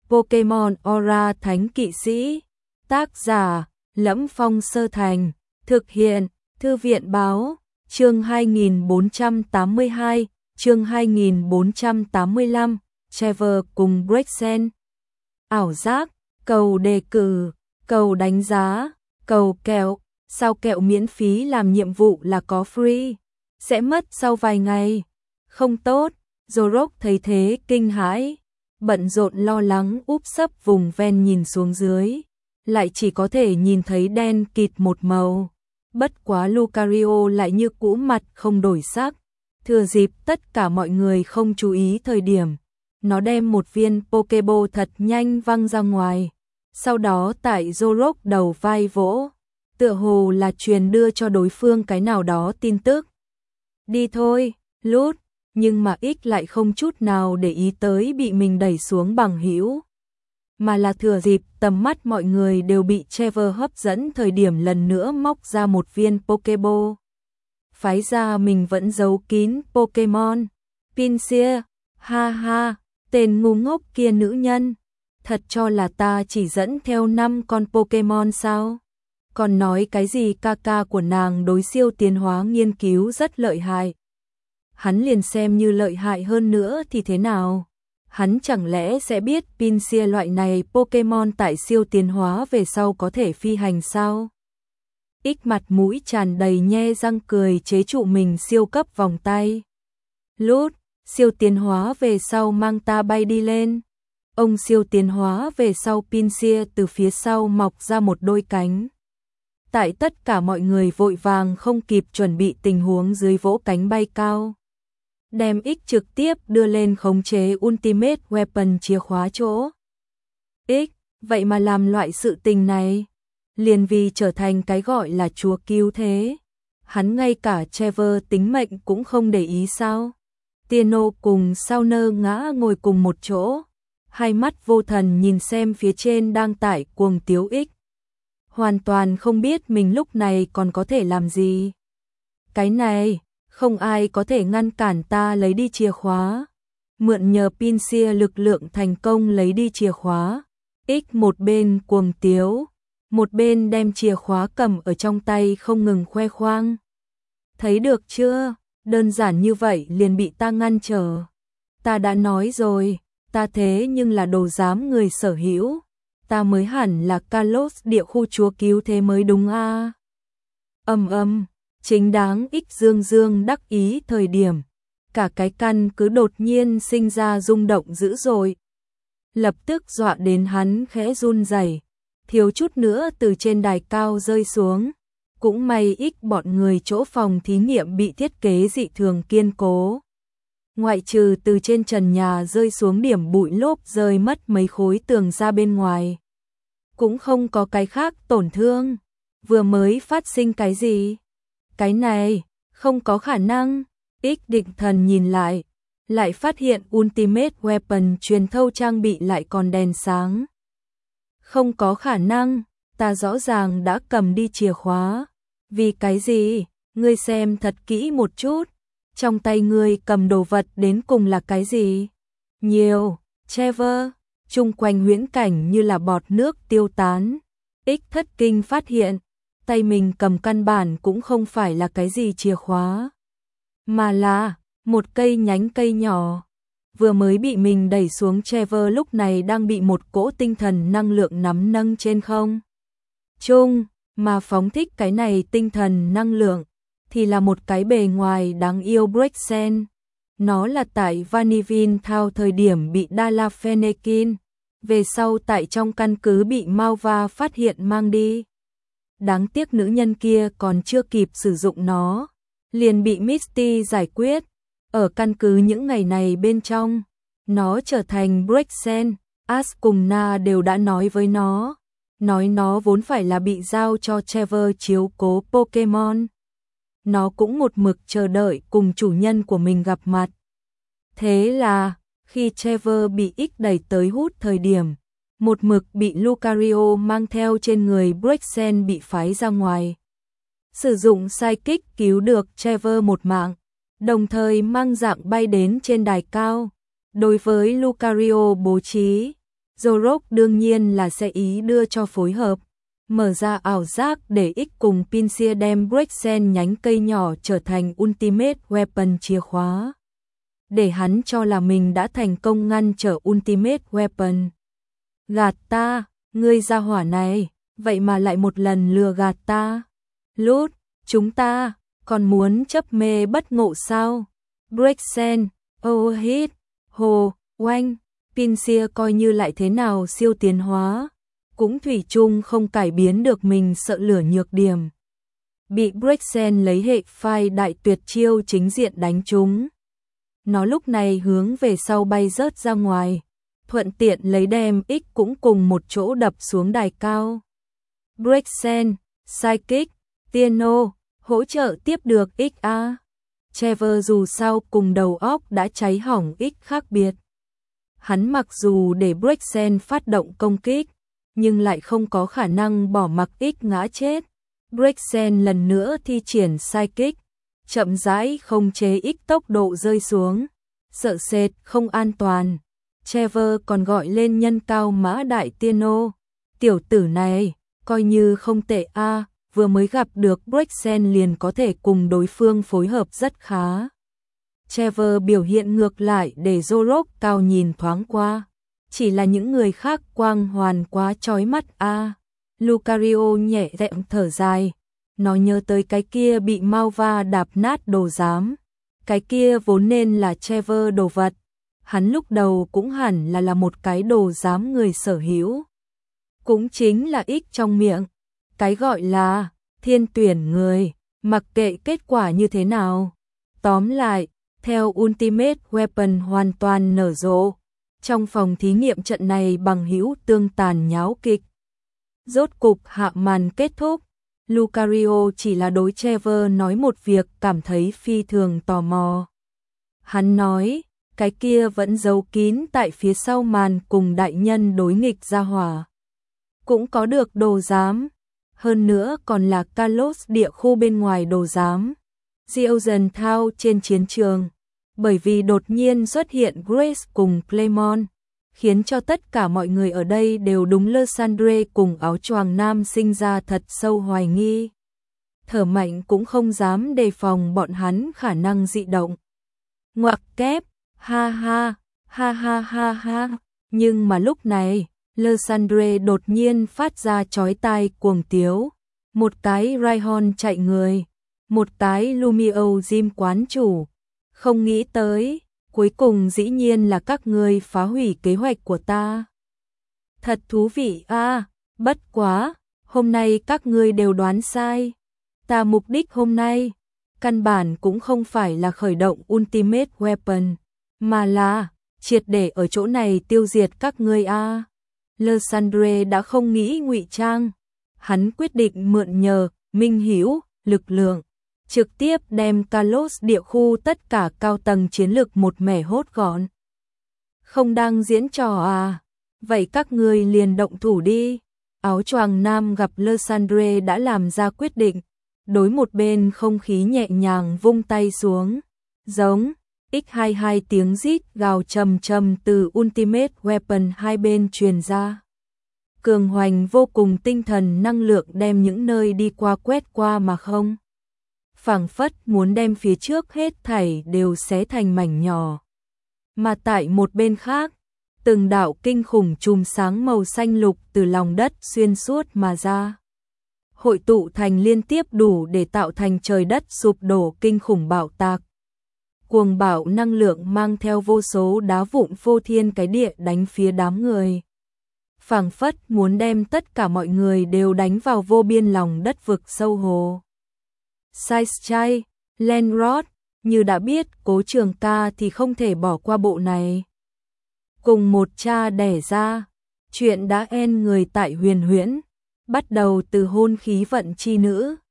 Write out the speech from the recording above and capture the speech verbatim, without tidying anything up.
Pokemon Aura Thánh Kỵ Sĩ. Tác giả: Lẫm Phong Sơ Thành. Thực hiện: Thư viện báo. Chương hai nghìn bốn trăm tám mươi hai, chương hai nghìn bốn trăm tám mươi lăm, Trevor cùng Braixen. Ảo giác, cầu đề cử, cầu đánh giá, cầu kẹo, sao kẹo miễn phí làm nhiệm vụ là có free, sẽ mất sau vài ngày. Không tốt, Zorok thấy thế kinh hãi, bận rộn lo lắng úp sấp vùng ven nhìn xuống dưới, lại chỉ có thể nhìn thấy đen kịt một màu. Bất quá Lucario lại như cũ mặt không đổi sắc, thừa dịp tất cả mọi người không chú ý thời điểm, nó đem một viên Pokeball thật nhanh văng ra ngoài, sau đó tại Zorok đầu vai vỗ, tựa hồ là truyền đưa cho đối phương cái nào đó tin tức. Đi thôi, Lút, nhưng mà X lại không chút nào để ý tới bị mình đẩy xuống bằng hữu, mà là thừa dịp tầm mắt mọi người đều bị Trevor hấp dẫn thời điểm lần nữa móc ra một viên Pokeball. Phái ra mình vẫn giấu kín Pokemon. Pinsir, ha ha, tên ngu ngốc kia nữ nhân, thật cho là ta chỉ dẫn theo năm con Pokemon sao? Còn nói cái gì ca ca của nàng đối siêu tiến hóa nghiên cứu rất lợi hại. Hắn liền xem như lợi hại hơn nữa thì thế nào? Hắn chẳng lẽ sẽ biết Pinsir loại này Pokemon tại siêu tiến hóa về sau có thể phi hành sao? X mặt mũi tràn đầy nhe răng cười chế trụ mình siêu cấp vòng tay. Lút, siêu tiến hóa về sau mang ta bay đi lên. Ông siêu tiến hóa về sau Pinsir từ phía sau mọc ra một đôi cánh. Tại tất cả mọi người vội vàng không kịp chuẩn bị tình huống dưới vỗ cánh bay cao, đem X trực tiếp đưa lên khống chế Ultimate Weapon chìa khóa chỗ. X, vậy mà làm loại sự tình này, liền vì trở thành cái gọi là chúa cứu thế. Hắn ngay cả Trevor tính mệnh cũng không để ý sao? Tino cùng Sauner ngã ngồi cùng một chỗ, hai mắt vô thần nhìn xem phía trên đang tải cuồng tiếu X. Hoàn toàn không biết mình lúc này còn có thể làm gì. Cái này, không ai có thể ngăn cản ta lấy đi chìa khóa. Mượn nhờ Pinsir lực lượng thành công lấy đi chìa khóa. X một bên cuồng tiếu, một bên đem chìa khóa cầm ở trong tay không ngừng khoe khoang. Thấy được chưa, đơn giản như vậy liền bị ta ngăn trở. Ta đã nói rồi, ta thế nhưng là đồ giám người sở hữu. Ta mới hẳn là Kalos địa khu chúa cứu thế mới đúng a. Âm âm, chính đáng X dương dương đắc ý thời điểm, cả cái căn cứ đột nhiên sinh ra rung động dữ dội. Lập tức dọa đến hắn khẽ run rẩy, thiếu chút nữa từ trên đài cao rơi xuống. Cũng may X bọn người chỗ phòng thí nghiệm bị thiết kế dị thường kiên cố. Ngoại trừ từ trên trần nhà rơi xuống điểm bụi lốp rơi mất mấy khối tường ra bên ngoài, cũng không có cái khác tổn thương. Vừa mới phát sinh cái gì? Cái này, không có khả năng. X định thần nhìn lại, lại phát hiện Ultimate Weapon truyền thâu trang bị lại còn đèn sáng. Không có khả năng, ta rõ ràng đã cầm đi chìa khóa. Vì cái gì? Ngươi xem thật kỹ một chút. Trong tay ngươi cầm đồ vật đến cùng là cái gì? Nhiều, Trevor. Chung quanh huyễn cảnh như là bọt nước tiêu tán. X thất kinh phát hiện, tay mình cầm căn bản cũng không phải là cái gì chìa khóa, mà là một cây nhánh cây nhỏ. Vừa mới bị mình đẩy xuống Trevor lúc này đang bị một cỗ tinh thần năng lượng nắm nâng trên không trung, mà phóng thích cái này tinh thần năng lượng thì là một cái bề ngoài đáng yêu Braixen. Nó là tại Vanillin Town thời điểm bị Dala Fennekin, về sau tại trong căn cứ bị Malva phát hiện mang đi. Đáng tiếc nữ nhân kia còn chưa kịp sử dụng nó, liền bị Misty giải quyết. Ở căn cứ những ngày này bên trong, nó trở thành Braixen. Ash cùng Na đều đã nói với nó, nói nó vốn phải là bị giao cho Trevor chiếu cố Pokemon. Nó cũng một mực chờ đợi cùng chủ nhân của mình gặp mặt. Thế là, khi Trevor bị X đẩy tới hút thời điểm, một mực bị Lucario mang theo trên người Braixen bị phái ra ngoài. Sử dụng Psychic cứu được Trevor một mạng, đồng thời mang dạng bay đến trên đài cao. Đối với Lucario bố trí, Zorok đương nhiên là sẽ ý đưa cho phối hợp. Mở ra ảo giác để X cùng Pinsir đem Brexen nhánh cây nhỏ trở thành Ultimate Weapon chìa khóa. Để hắn cho là mình đã thành công ngăn trở Ultimate Weapon. Gạt ta, ngươi gia hỏa này, vậy mà lại một lần lừa gạt ta. Lút, chúng ta, còn muốn chấp mê bất ngộ sao? Brexen, Overheat, Hồ, Oanh, Pinsir coi như lại thế nào siêu tiến hóa, cũng thủy chung không cải biến được mình sợ lửa nhược điểm. Bị Brexen lấy hệ phai đại tuyệt chiêu chính diện đánh trúng. Nó lúc này hướng về sau bay rớt ra ngoài, thuận tiện lấy đem X cũng cùng một chỗ đập xuống đài cao. Brexen, Psychic, Tieno, hỗ trợ tiếp được X A. Trevor dù sao cùng đầu óc đã cháy hỏng X khác biệt. Hắn mặc dù để Brexen phát động công kích, nhưng lại không có khả năng bỏ mặc X ngã chết. Brexen lần nữa thi triển Psychic, chậm rãi không chế X tốc độ rơi xuống. Sợ sệt, không an toàn. Trevor còn gọi lên nhân cao mã đại Tieno. Tiểu tử này, coi như không tệ a, vừa mới gặp được Brexen liền có thể cùng đối phương phối hợp rất khá. Trevor biểu hiện ngược lại để Zorok cao nhìn thoáng qua. Chỉ là những người khác quang hoàn quá chói mắt a. Lucario nhẹ giọng thở dài. Nó nhớ tới cái kia bị Malva đạp nát đồ giám. Cái kia vốn nên là Trevor đồ vật. Hắn lúc đầu cũng hẳn là là một cái đồ giám người sở hữu. Cũng chính là X trong miệng. Cái gọi là thiên tuyển người, mặc kệ kết quả như thế nào. Tóm lại, theo Ultimate Weapon hoàn toàn nở rộ, trong phòng thí nghiệm trận này bằng hữu tương tàn nháo kịch. Rốt cục hạ màn kết thúc, Lucario chỉ là đối Trevor nói một việc cảm thấy phi thường tò mò. Hắn nói, cái kia vẫn giấu kín tại phía sau màn cùng đại nhân đối nghịch gia hỏa. Cũng có được đồ giám, hơn nữa còn là Kalos địa khu bên ngoài đồ giám. Diozan Thao trên chiến trường, bởi vì đột nhiên xuất hiện Grace cùng Clemon, khiến cho tất cả mọi người ở đây đều đúng Lysandre cùng áo choàng nam sinh ra thật sâu hoài nghi. Thở mạnh cũng không dám đề phòng bọn hắn khả năng dị động. Ngoặc kép, ha ha, ha ha ha ha, nhưng mà lúc này, Lysandre đột nhiên phát ra chói tai cuồng tiếu. Một cái Raihon chạy người, một cái Lumio Jim quán chủ. Không nghĩ tới, cuối cùng dĩ nhiên là các ngươi phá hủy kế hoạch của ta. Thật thú vị a, à, bất quá, hôm nay các ngươi đều đoán sai. Ta mục đích hôm nay, căn bản cũng không phải là khởi động Ultimate Weapon, mà là triệt để ở chỗ này tiêu diệt các ngươi a. À. Lysandre đã không nghĩ ngụy trang, hắn quyết định mượn nhờ minh hữu lực lượng, trực tiếp đem Kalos địa khu tất cả cao tầng chiến lực một mẻ hốt gọn. Không đang diễn trò à? Vậy các ngươi liền động thủ đi. Áo choàng nam gặp Lysandre đã làm ra quyết định, đối một bên không khí nhẹ nhàng vung tay xuống, giống x hai mươi hai tiếng rít gào trầm trầm từ Ultimate Weapon hai bên truyền ra. Cường hoành vô cùng tinh thần năng lượng đem những nơi đi qua quét qua mà không. Phảng phất muốn đem phía trước hết thảy đều xé thành mảnh nhỏ. Mà tại một bên khác, từng đạo kinh khủng chùm sáng màu xanh lục từ lòng đất xuyên suốt mà ra. Hội tụ thành liên tiếp đủ để tạo thành trời đất sụp đổ kinh khủng bạo tạc. Cuồng bạo năng lượng mang theo vô số đá vụn phô thiên cái địa đánh phía đám người. Phảng phất muốn đem tất cả mọi người đều đánh vào vô biên lòng đất vực sâu hồ. Sidechai, Lenrod, như đã biết Cố Trường Ca thì không thể bỏ qua bộ này. Cùng một cha đẻ ra, chuyện đã en người tại huyền huyễn, bắt đầu từ hôn khí vận chi nữ.